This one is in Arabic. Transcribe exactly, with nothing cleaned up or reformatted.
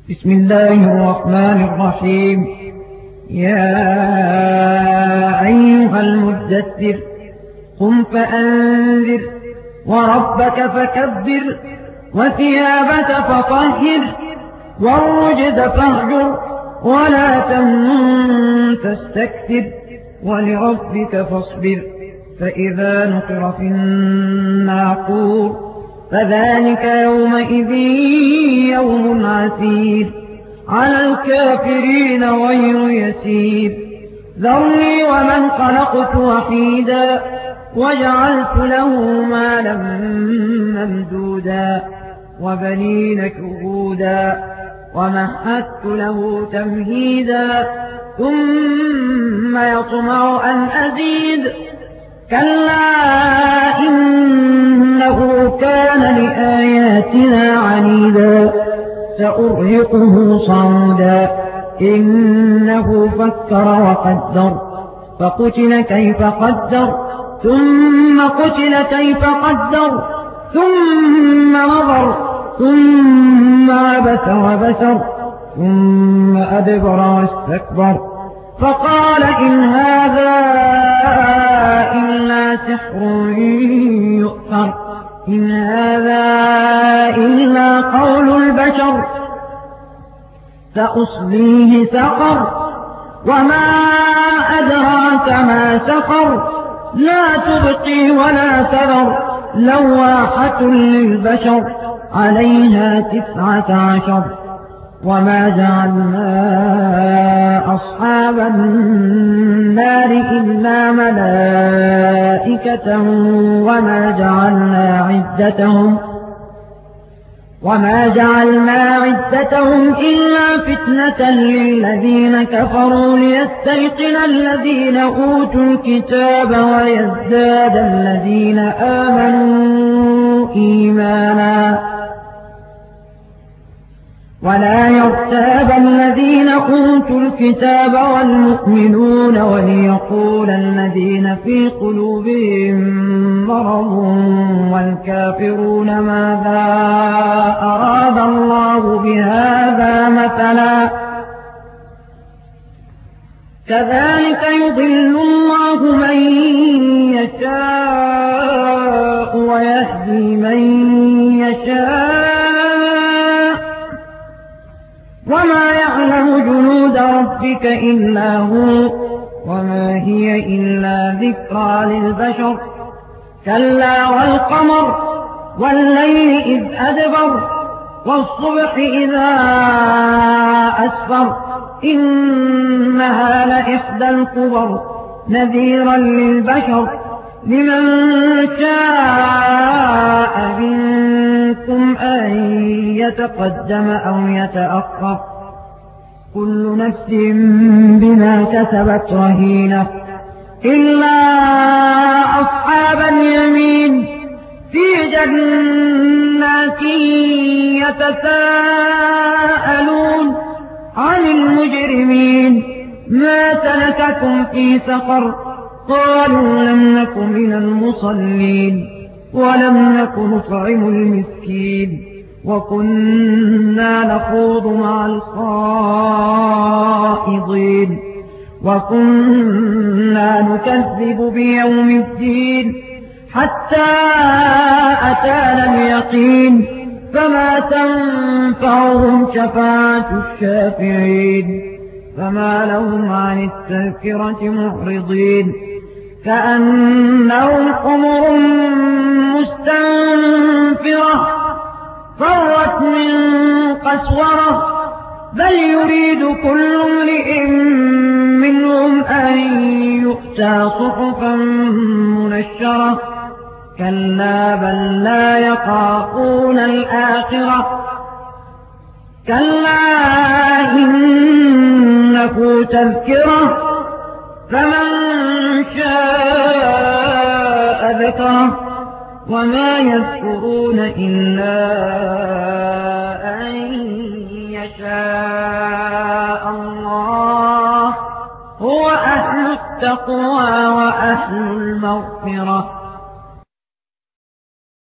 بسم الله الرحمن الرحيم. يا أيها المدثر قم فأنذر وربك فكبر وثيابك فطهر والرجز فاهجر ولا تمنن تستكثر ولربك فاصبر فإذا نقر في الناقور فذلك يومئذ يوم عسير على الكافرين غير يسير. ذرني ومن خلقت وحيدا وجعلت له مالا ممدودا وبنين شهودا ومهدت له تمهيدا ثم يطمع أن أزيد كلا إنه كان لآياتنا عنيدا سأرهقه صعودا إنه فكر وقدر فقتل كيف قدر ثم قتل كيف قدر ثم نظر ثم عبس وبسر ثم أدبر واستكبر فقال إن هذا إلا سحر يؤثر إن هذا إلا قول البشر سأصليه سقر وما أدراك ما سقر لا تبقي ولا تذر لواحة للبشر عليها تسعة عشر وما جعلنا أصحاب النار إلا ملائكة وما جعلنا عدتهم وما جعلنا عدتهم إلا فتنة للذين كفروا ليستيقن الذين أوتوا الكتاب ويزداد الذين آمنوا إيمانا ولا يرتاب الذين أوتوا الكتاب والمؤمنون وليقول الذين في قلوبهم مرض والكافرون ماذا أراد الله بهذا مثلا كذلك يضل الله من يشاء ويهدي من يشاء وما يعلم جنود ربك إلا هو وما هي إلا ذكرى للبشر كلا والقمر والليل إذ أدبر والصبح إذا أسفر إنها لإحدى الكبر نذيرا للبشر لمن شاء منكم أن يتقدم أو يتأخر كل نفس بما كسبت رهينة إلا أصحاب اليمين في جنات يتساءلون عن المجرمين ما سلككم في سقر قالوا لم نك من المصلين ولم نك نطعم المسكين وكنا نخوض مع الخائضين وكنا نكذب بيوم الدين حتى أتانا اليقين فما تنفعهم شفاعة الشافعين فما لهم عن التذكرة معرضين كأنهم حمر مستنفرة فرت من قسورة بل يريد كل امرئ منهم أن يؤتى صحفا منشرة كلا بل لا يخافون الآخرة كلا إنه تذكرة فمن شاء ذكره وما يذكرون إلا أن يشاء الله هو أهل التقوى وأهل المغفرة